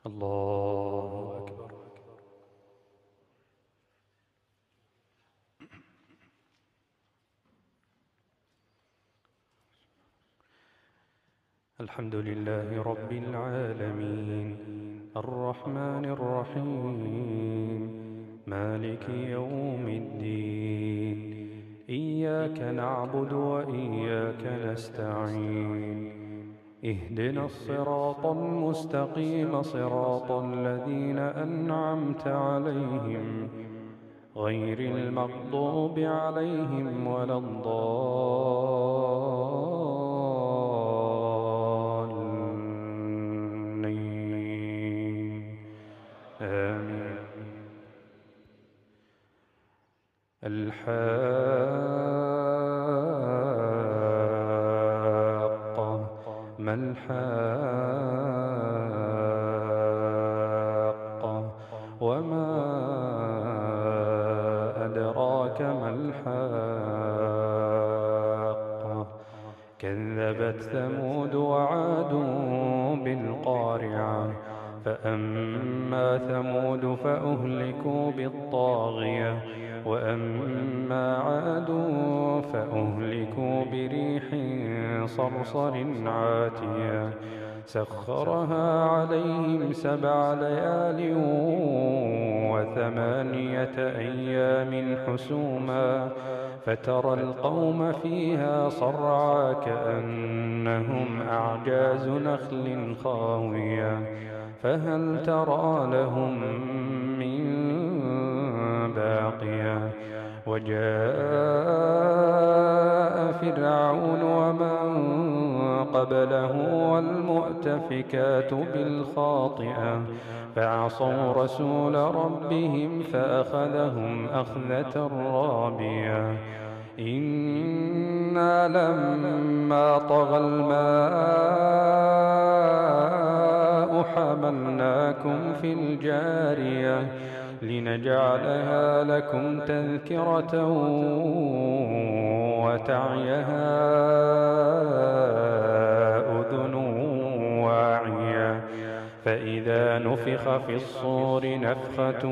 الله أكبر. الحمد لله رب العالمين الرحمن الرحيم مالك يوم الدين إياك نعبد وإياك نستعين اهدنا الصراط المستقيم صراط الذين أنعمت عليهم غير المغضوب عليهم ولا الضالين آمين. الحاقة ما الحاقة وما أدراك ما الحاقة كذبت ثمود وعاد بالقارعة فأما ثمود فأهلكوا بالطاغية وأما عاد فأهلكوا بريح صرصر عاتية سخرها عليهم 7 ليال و8 أيام حسوما فترى القوم فيها صرعى كأنهم أعجاز نخل خاوية فهل ترى لهم من باقية وجاء فرعون ومن قبله والمؤتفكات بالخاطئة فعصوا رسول ربهم فأخذهم أخذة رابية إنا لما طغى الماء حملناكم في الجارية لنجعلها لكم تذكرة وتعيها أذن واعية فإذا نفخ في الصور نفخة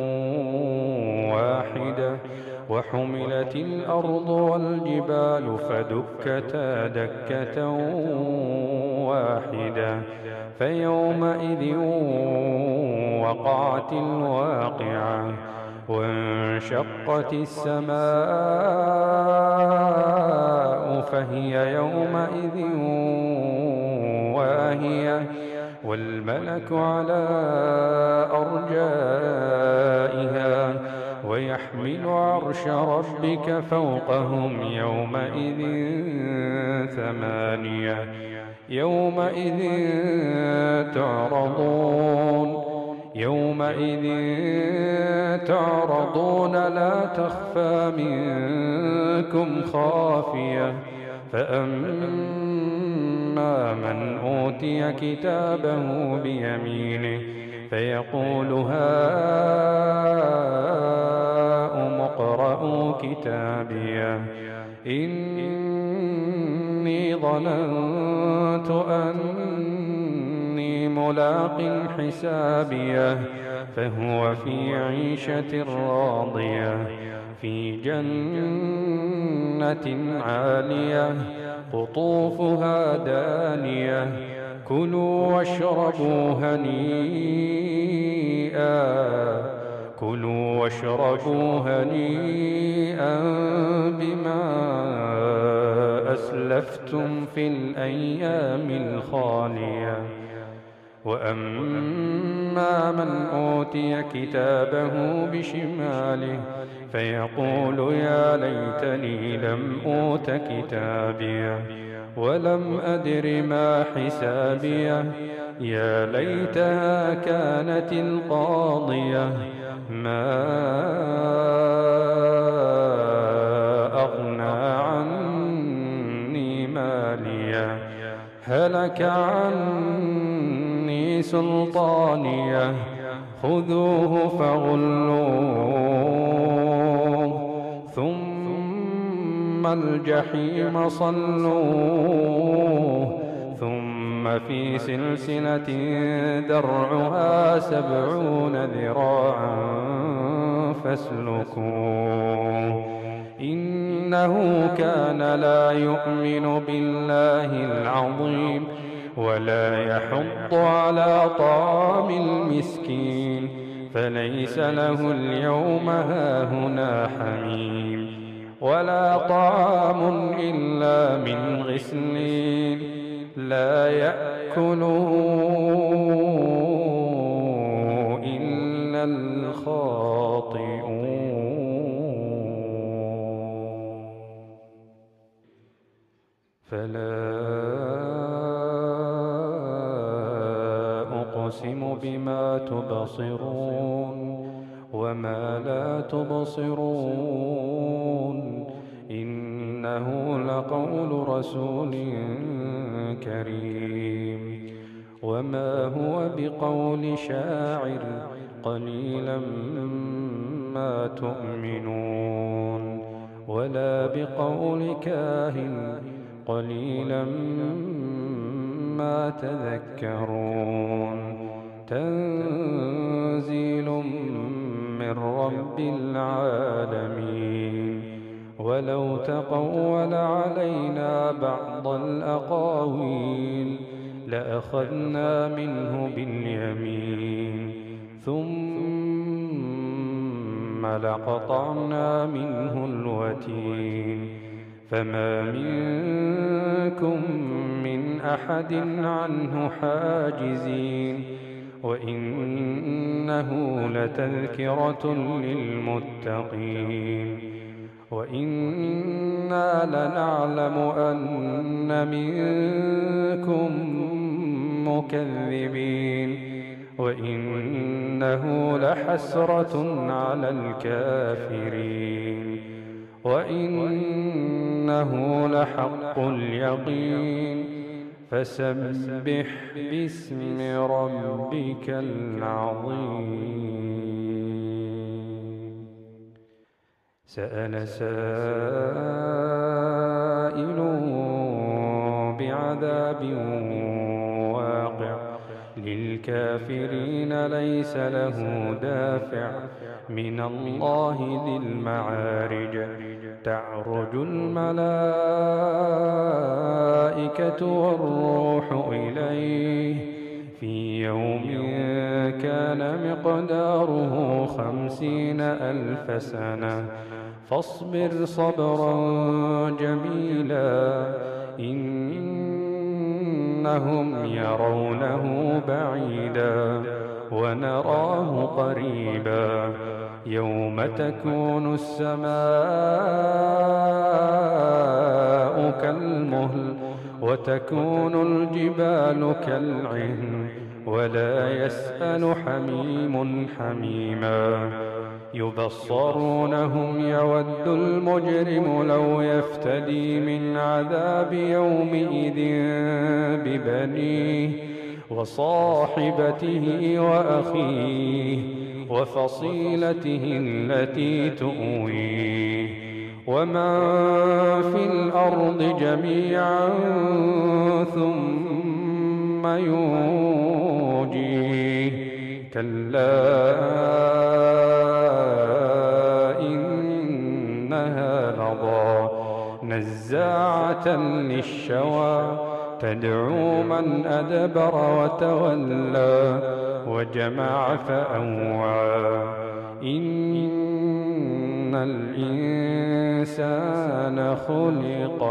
واحدة وحملت الأرض والجبال فدكتا دكة واحدة فيومئذ وقعت الواقعة وانشقت السماء فهي يومئذ واهية والملك على أرجائها ويحمل عرش ربك فوقهم يومئذ 8 يومئذ تعرضون لا تخفى منكم خافية فأما من أوتي كتابه بيمينه فيقول هاؤم اقرءوا كتابيه إني ظننت أني ملاق حسابيه فهو في عيشة راضية في جنة عالية قطوفها دانية كلوا واشربوا هنيئا بما أسلفتم في الأيام الخالية وأما من أوتي كتابه بشماله فيقول يا ليتني لم أوت كتابيه ولم أدر ما حسابيه يا ليتها كانت القاضية ما أغنى عني ماليه هلك عني سلطانيه خذوه فغلوه ثم الجحيم صلوه ثم ثم في سلسلة درعها 70 ذراعا فاسلكوه إنه كان لا يؤمن بالله العظيم ولا يحض على طعام المسكين فليس له اليوم هاهنا حميم ولا طعام إلا من غسلين لا يأكله إلا الخاطئون فلا أقسم بما تبصرون وما لا تبصرون إنه لقول رسول كريم وما هو بقول شاعر قليلا ما تؤمنون ولا بقول كاهن قليلا ما تذكرون تنزيل من رب العالمين ولو تقول علينا بعض الأقاويل لأخذنا منه باليمين ثم لقطعنا منه الوتين فما منكم من أحد عنه حاجزين وإنه لتذكرة للمتقين وإنا لنعلم أن منكم مكذبين وإنه لحسرة على الكافرين وإنه لحق اليقين فسبح باسم ربك العظيم سأل سائل بعذاب واقع للكافرين ليس له دافع من الله ذي المعارج تعرج الملائكة والروح إليه في يوم كان مقداره 50,000 سنة فاصبر صبرا جميلا إنهم يرونه بعيدا ونراه قريبا يوم تكون السماء كالمهل وتكون الجبال كالعهن ولا يسأل حميم حميما يبصرونهم يود المجرم لو يفتدي من عذاب يومئذ ببنيه وصاحبته وأخيه وفصيلته التي تؤويه ومن في الأرض جميعا ثم ينجيه كلا إنها لظى نزاعة للشوى تدعو من أدبر وتولى وجمع فأوعى إن الإنسان خلق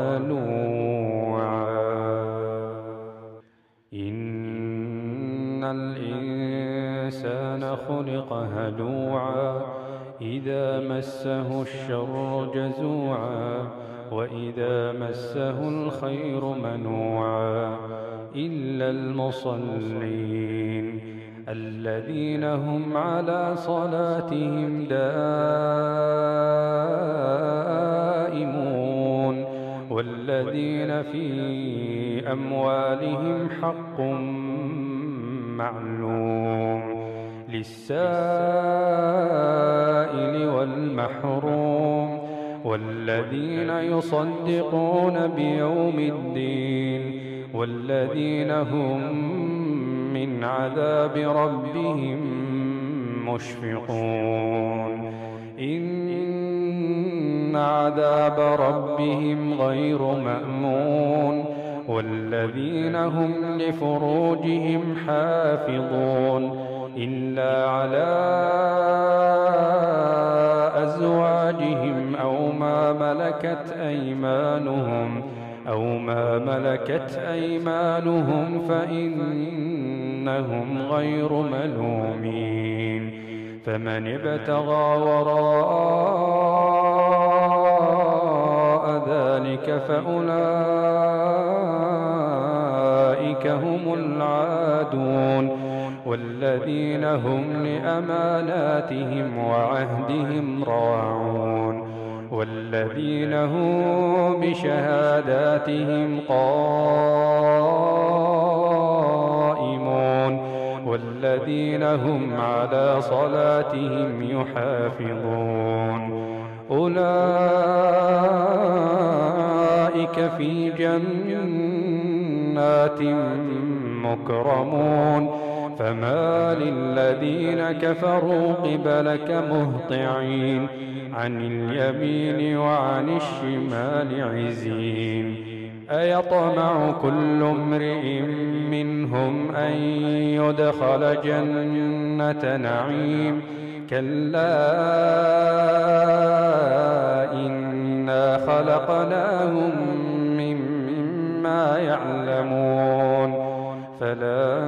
هلوعا إن الإنسان خلق هلوعا إذا مسه الشر جزوعا وإذا مسه الخير منوعا إلا المصلين الذين هم على صلاتهم دائمون والذين في أموالهم حق معلوم للسائل والمحروم والذين يصدقون بيوم الدين والذين هم من عذاب ربهم مشفقون إن عذاب ربهم غير مأمون والذين هم لفروجهم حافظون إلا على أزواجهم أو ما ملكت أيمانهم فإنهم غير ملومين فمن ابتغى وراء ذلك فأولئك هم العادون والذين هم لأماناتهم وعهدهم راعون والذين هم بشهاداتهم قائمون والذين هم على صلاتهم يحافظون أولئك في جنات مكرمون فما للذين كفروا قبلك مهطعين عن اليمين وعن الشمال عزين أيطمع كل امرئ منهم أن يدخل جنة نعيم كلا إنا خلقناهم مما يعلمون فلا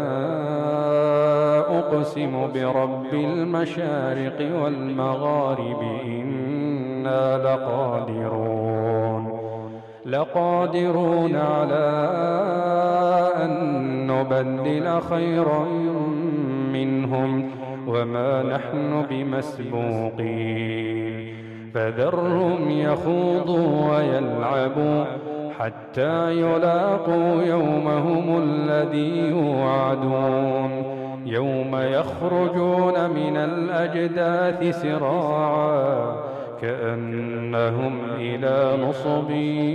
أقسم برب المشارق والمغارب إنا لقادرون على أن نبدل خيرا منهم وما نحن بمسبوقين فذرهم يخوضوا ويلعبوا حتى يلاقوا يومهم الذي يوعدون يوم يخرجون من الأجداث سراعا كأنهم إلى نصب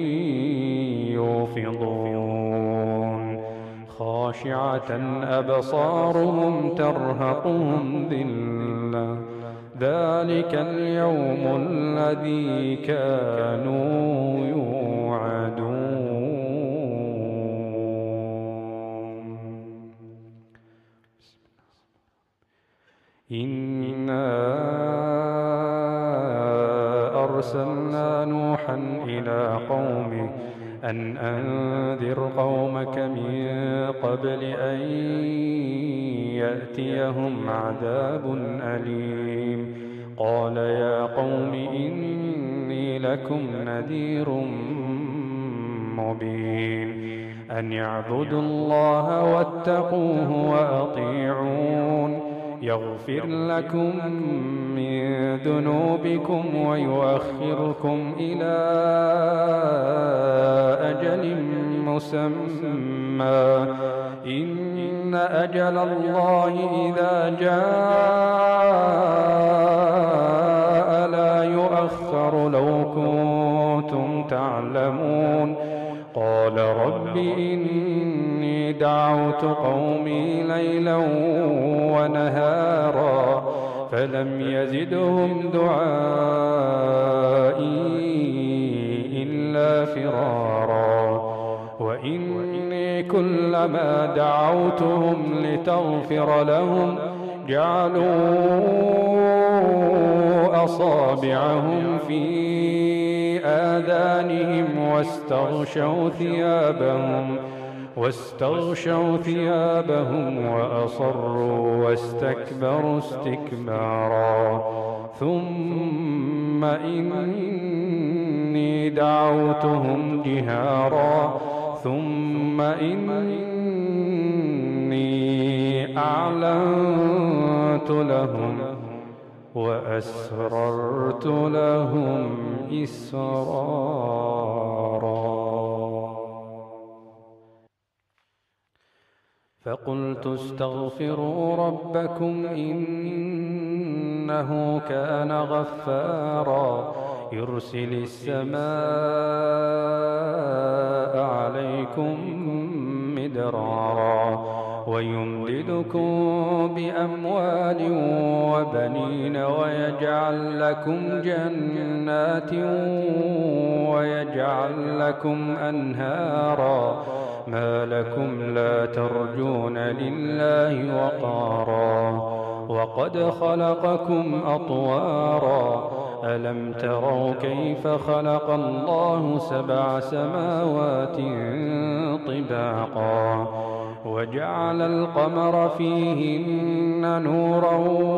يوفضون خاشعة أبصارهم ترهقهم ذلة ذلك اليوم الذي كانوا يوعدون إنا أرسلنا نوحا إلى قومه أن أنذر قومك من قبل أن يأتيهم عذاب أليم قال يا قوم إني لكم نذير مبين أن اعبدوا الله واتقوه وأطيعون يغفر لكم من ذنوبكم ويؤخركم إلى أجل مسمى إن أجل الله إذا جاء لا يؤخر لو كنتم تعلمون قال رب إني دعوت قومي ليلا ونهارا فلم يزدهم دعائي إلا فرارا وإني كلما دعوتهم لتغفر لهم جعلوا أصابعهم في آذانهم واستغشوا ثيابهم وأصروا واستكبروا استكبارا ثم إني دعوتهم جهارا ثم إني أعلنت لهم وأسررت لهم إسرارا فقلت استغفروا ربكم إنه كان غفارا يرسل السماء عليكم ويمددكم بأموال وبنين ويجعل لكم جنات ويجعل لكم أنهارا ما لكم لا ترجون لله وقارا وقد خلقكم أطوارا ألم تروا كيف خلق الله 7 سماوات طباقا وجعل القمر فيهن نورا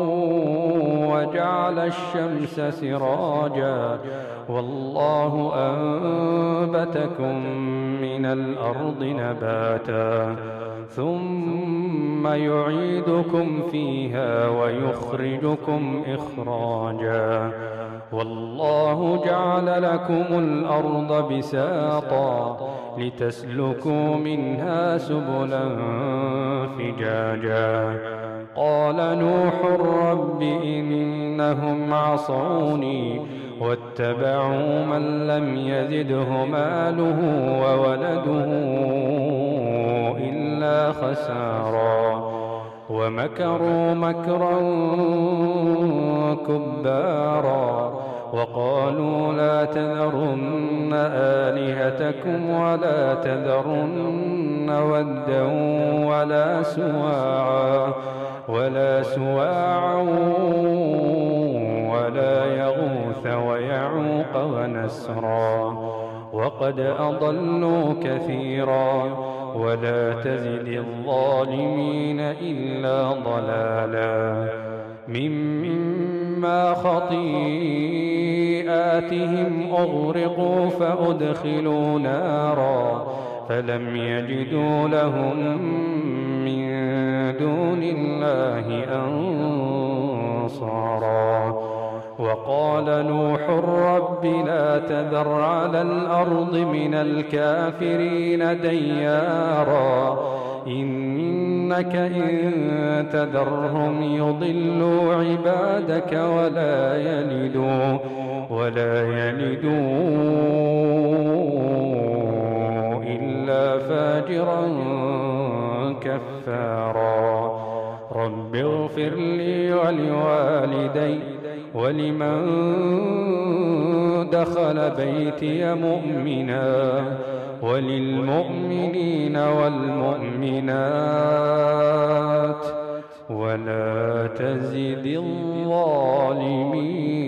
وجعل الشمس سراجا والله أنبتكم من الأرض نباتا ثم يعيدكم فيها ويخرجكم إخراجا والله جعل لكم الأرض بساطا لتسلكوا منها سبلا فجاجا قال نوح رب إنهم عصوني واتبعوا من لم يزده ماله وولده إلا خسارا ومكروا مكرا كبارا وقالوا لا تذرن آلهتكم ولا تذرن ودا ولا سواعا ولا يغوث ويعوق ونسرا وقد أضلوا كثيرا ولا تزد الظالمين إلا ضلالا مما خطيئاتهم أغرقوا فأدخلوا نارا فلم يجدوا لهم من دون الله أنصارا وقال نوح رب لا تذر على الأرض من الكافرين ديارا إنك إن تذرهم يضلوا عبادك ولا يلدوا إلا فاجرا كفارا رب اغفر لي ولوالدي ولمن دخل بيتي مؤمنا وللمؤمنين والمؤمنات ولا تزد الظالمين